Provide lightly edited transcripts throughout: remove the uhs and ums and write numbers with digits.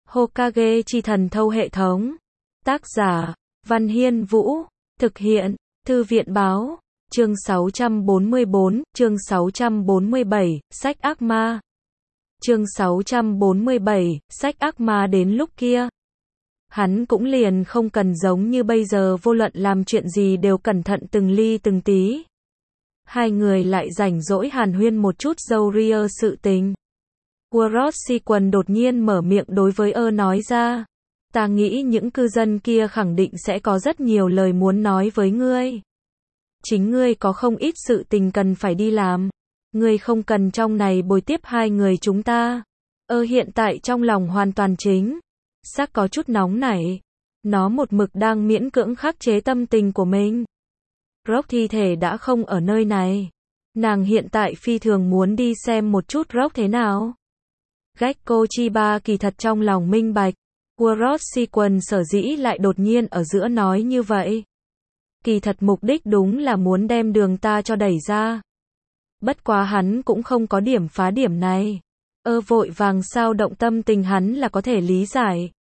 Hokage chi thần thâu hệ thống. Tác giả, Văn Hiên Vũ. Thực hiện, Thư viện báo. Chương 644, chương 647, sách ác ma. Chương 647, sách ác ma đến lúc kia. Hắn cũng liền không cần giống như bây giờ vô luận làm chuyện gì đều cẩn thận từng ly từng tí. Hai người lại rảnh rỗi hàn huyên một chút dâu ria sự tình. Kuroshiki đột nhiên mở miệng đối với nói ra. Ta nghĩ những cư dân kia khẳng định sẽ có rất nhiều lời muốn nói với ngươi. Chính ngươi có không ít sự tình cần phải đi làm. Ngươi không cần trong này bồi tiếp hai người chúng ta. Hiện tại trong lòng hoàn toàn chính xác có chút nóng nảy. Nó một mực đang miễn cưỡng khắc chế tâm tình của mình. Rock thi thể đã không ở nơi này. Nàng hiện tại phi thường muốn đi xem một chút Rock thế nào. Gekko Chiba kỳ thật trong lòng minh bạch. Kuroshiki sở dĩ lại đột nhiên ở giữa nói như vậy. Kỳ thật mục đích đúng là muốn đem đường ta cho đẩy ra. Bất quá hắn cũng không có điểm phá điểm này. Vội vàng sao động tâm tình hắn là có thể lý giải.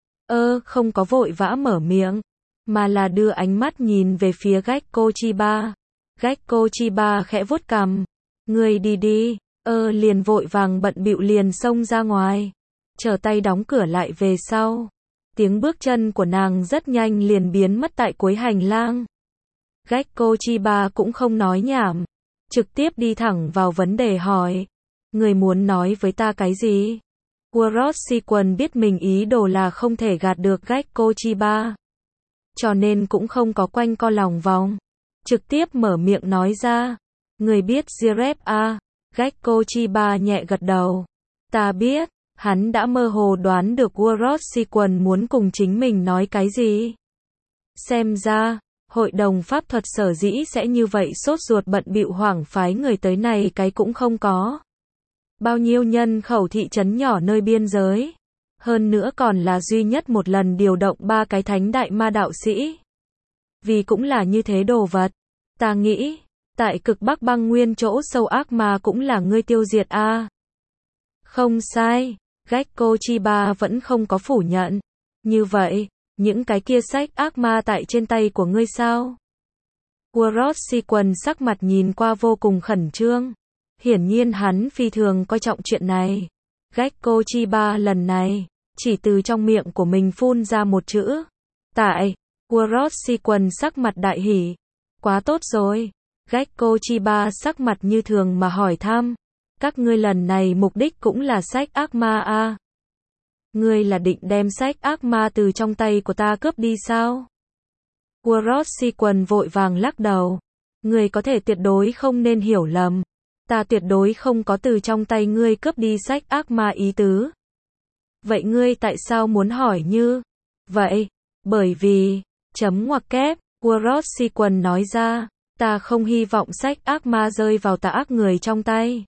Không có vội vã mở miệng, mà là đưa ánh mắt nhìn về phía Gekko Chiba. Gekko Chiba khẽ vuốt cằm. Ngươi đi đi. Liền vội vàng bận bịu liền xông ra ngoài. Trở tay đóng cửa lại về sau. Tiếng bước chân của nàng rất nhanh liền biến mất tại cuối hành lang. Gekko Chiba cũng không nói nhảm. Trực tiếp đi thẳng vào vấn đề hỏi. Người muốn nói với ta cái gì? Kuroshiki biết mình ý đồ là không thể gạt được Gekko Chiba. Cho nên cũng không có quanh co lòng vòng. Trực tiếp mở miệng nói ra. Người biết Jirep à? Gekko Chiba nhẹ gật đầu. Ta biết. Hắn đã mơ hồ đoán được Kuroshiki muốn cùng chính mình nói cái gì. Xem ra, hội đồng pháp thuật sở dĩ sẽ như vậy sốt ruột bận bịu hoảng phái người tới này cái cũng không có. Bao nhiêu nhân khẩu thị trấn nhỏ nơi biên giới. Hơn nữa còn là duy nhất một lần điều động 3 cái thánh đại ma đạo sĩ. Vì cũng là như thế đồ vật. Ta nghĩ, tại cực Bắc băng nguyên chỗ sâu ác ma cũng là ngươi tiêu diệt a. Không sai. Gekko Chiba vẫn không có phủ nhận. Như vậy, những cái kia sách ác ma tại trên tay của ngươi sao? Kuroshiki sắc mặt nhìn qua vô cùng khẩn trương. Hiển nhiên hắn phi thường coi trọng chuyện này. Gekko Chiba lần này, chỉ từ trong miệng của mình phun ra một chữ. Tại, Kuroshiki sắc mặt đại hỉ. Quá tốt rồi. Gekko Chiba sắc mặt như thường mà hỏi thăm. Các ngươi lần này mục đích cũng là sách ác ma à? Ngươi là định đem sách ác ma từ trong tay của ta cướp đi sao? Kuroshiki vội vàng lắc đầu. Ngươi có thể tuyệt đối không nên hiểu lầm. Ta tuyệt đối không có từ trong tay ngươi cướp đi sách ác ma ý tứ. Vậy ngươi tại sao muốn hỏi như vậy? Bởi vì, chấm ngoặc kép, Kuroshiki nói ra, ta không hy vọng sách ác ma rơi vào tà ác người trong tay.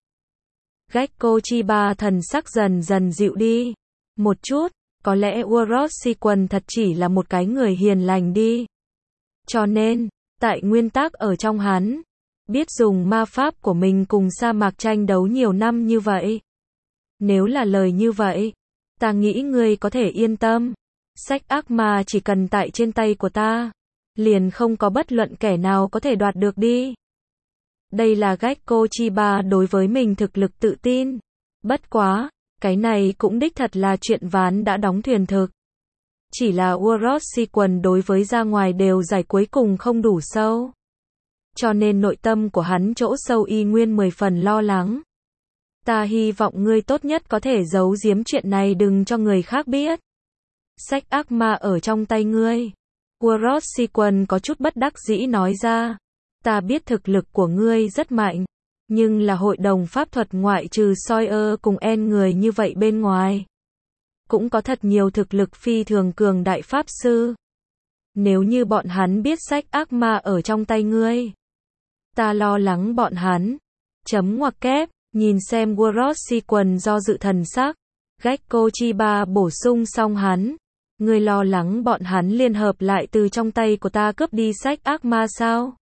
Gekko Chiba thần sắc dần dần dịu đi. Một chút, có lẽ Kuroshiki thật chỉ là một cái người hiền lành đi. Cho nên, tại nguyên tắc ở trong hắn, biết dùng ma pháp của mình cùng sa mạc tranh đấu nhiều năm như vậy. Nếu là lời như vậy, ta nghĩ ngươi có thể yên tâm. Sách ác ma chỉ cần tại trên tay của ta, liền không có bất luận kẻ nào có thể đoạt được đi. Đây là Gekko Chiba đối với mình thực lực tự tin. Bất quá, cái này cũng đích thật là chuyện ván đã đóng thuyền thực. Chỉ là Kuroshiki đối với ra ngoài đều giải cuối cùng không đủ sâu. Cho nên nội tâm của hắn chỗ sâu y nguyên 10 phần lo lắng. Ta hy vọng ngươi tốt nhất có thể giấu giếm chuyện này đừng cho người khác biết. Sách ác ma ở trong tay ngươi. Kuroshiki có chút bất đắc dĩ nói ra. Ta biết thực lực của ngươi rất mạnh, nhưng là hội đồng pháp thuật ngoại trừ Sawyer cùng En người như vậy bên ngoài. Cũng có thật nhiều thực lực phi thường cường đại pháp sư. Nếu như bọn hắn biết sách ác ma ở trong tay ngươi, ta lo lắng bọn hắn. Chấm ngoặc kép, nhìn xem Kuroshiki do dự thần sắc. Gekko Chiba bổ sung xong hắn. Ngươi lo lắng bọn hắn liên hợp lại từ trong tay của ta cướp đi sách ác ma sao?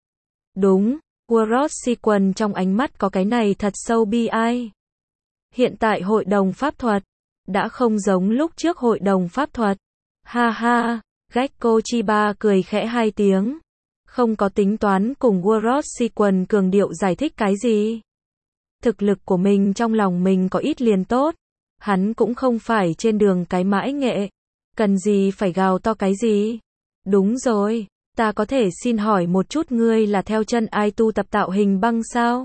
Đúng, Kuroshiki trong ánh mắt có cái này thật sâu bi ai. Hiện tại hội đồng pháp thuật đã không giống lúc trước hội đồng pháp thuật. Ha ha, Gekko Chiba cười khẽ hai tiếng. Không có tính toán cùng World Sequence cường điệu giải thích cái gì. Thực lực của mình trong lòng mình có ít liền tốt. Hắn cũng không phải trên đường cái mãi nghệ. Cần gì phải gào to cái gì. Đúng rồi, ta có thể xin hỏi một chút ngươi là theo chân ai tu tập tạo hình băng sao?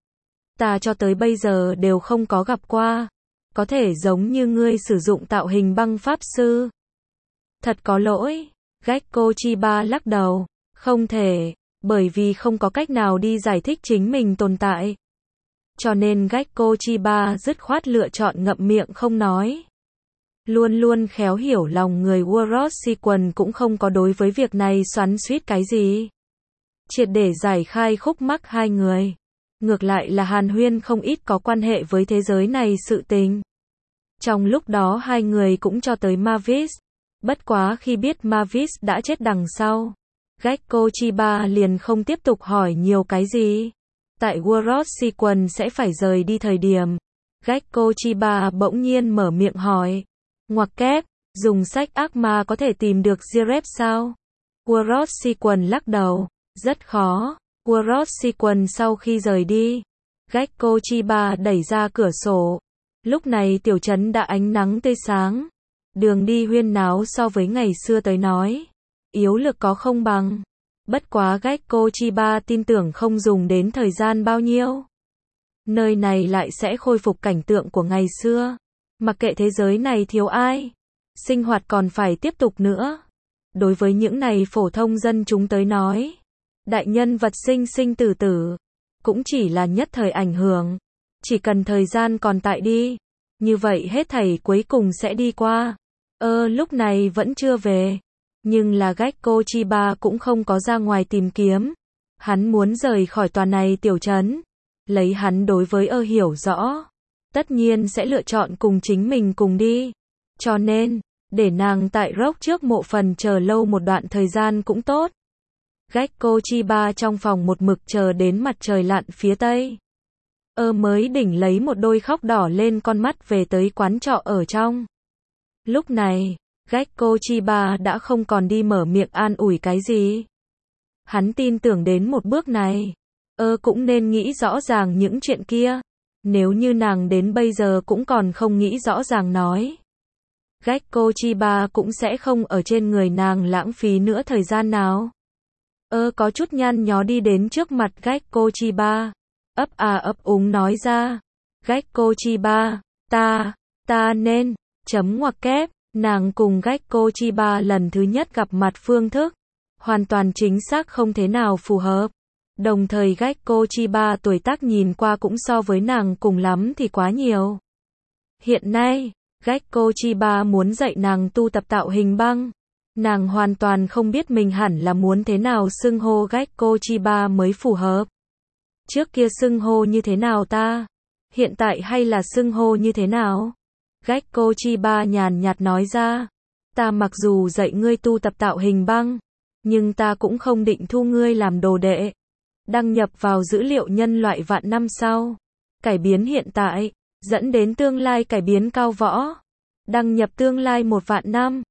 Ta cho tới bây giờ đều không có gặp qua. Có thể giống như ngươi sử dụng tạo hình băng pháp sư. Thật có lỗi. Gekko Chiba lắc đầu. Không thể, bởi vì không có cách nào đi giải thích chính mình tồn tại. Cho nên Gekko Chiba dứt khoát lựa chọn ngậm miệng không nói. Luôn luôn khéo hiểu lòng người World Sequence cũng không có đối với việc này xoắn xuýt cái gì. Triệt để giải khai khúc mắc hai người. Ngược lại là hàn huyên không ít có quan hệ với thế giới này sự tình. Trong lúc đó hai người cũng cho tới Mavis. Bất quá khi biết Mavis đã chết đằng sau, Gekko Chiba liền không tiếp tục hỏi nhiều cái gì. Tại World Sequence sẽ phải rời đi thời điểm, Gekko Chiba bỗng nhiên mở miệng hỏi. Ngoặc kép, dùng sách ác ma có thể tìm được Zirep sao? World Sequence lắc đầu. Rất khó. World Sequence sau khi rời đi, Gekko Chiba đẩy ra cửa sổ. Lúc này tiểu trấn đã ánh nắng tươi sáng. Đường đi huyên náo so với ngày xưa tới nói. Yếu lực có không bằng. Bất quá Gekko Chiba tin tưởng không dùng đến thời gian bao nhiêu. Nơi này lại sẽ khôi phục cảnh tượng của ngày xưa. Mặc kệ thế giới này thiếu ai. Sinh hoạt còn phải tiếp tục nữa. Đối với những này phổ thông dân chúng tới nói. Đại nhân vật sinh sinh tử tử. Cũng chỉ là nhất thời ảnh hưởng. Chỉ cần thời gian còn tại đi. Như vậy hết thảy cuối cùng sẽ đi qua. Lúc này vẫn chưa về. Nhưng là Gekko Chiba cũng không có ra ngoài tìm kiếm. Hắn muốn rời khỏi tòa này tiểu trấn. Lấy hắn đối với hiểu rõ. Tất nhiên sẽ lựa chọn cùng chính mình cùng đi. Cho nên, để nàng tại Rock trước mộ phần chờ lâu một đoạn thời gian cũng tốt. Gekko Chiba trong phòng một mực chờ đến mặt trời lặn phía tây. Mới đỉnh lấy một đôi khóc đỏ lên con mắt về tới quán trọ ở trong. Lúc này, Gekko Chiba đã không còn đi mở miệng an ủi cái gì. Hắn tin tưởng đến một bước này. Cũng nên nghĩ rõ ràng những chuyện kia. Nếu như nàng đến bây giờ cũng còn không nghĩ rõ ràng nói. Gekko Chiba cũng sẽ không ở trên người nàng lãng phí nữa thời gian nào. Có chút nhăn nhó đi đến trước mặt Gekko Chiba. Ấp úng nói ra. Gekko Chiba, ta nên, ngoặc kép, nàng cùng Gekko Chiba lần thứ nhất gặp mặt phương thức. Hoàn toàn chính xác không thế nào phù hợp. Đồng thời Gekko Chiba tuổi tác nhìn qua cũng so với nàng cùng lắm thì quá nhiều. Hiện nay, Gekko Chiba muốn dạy nàng tu tập tạo hình băng. Nàng hoàn toàn không biết mình hẳn là muốn thế nào xưng hô Gekko Chiba mới phù hợp. Trước kia xưng hô như thế nào ta? Hiện tại hay là xưng hô như thế nào? Gekko Chiba nhàn nhạt nói ra. Ta mặc dù dạy ngươi tu tập tạo hình băng, nhưng ta cũng không định thu ngươi làm đồ đệ. Đăng nhập vào dữ liệu nhân loại vạn năm sau. Cải biến hiện tại, dẫn đến tương lai cải biến cao võ. Đăng nhập tương lai 1 vạn năm.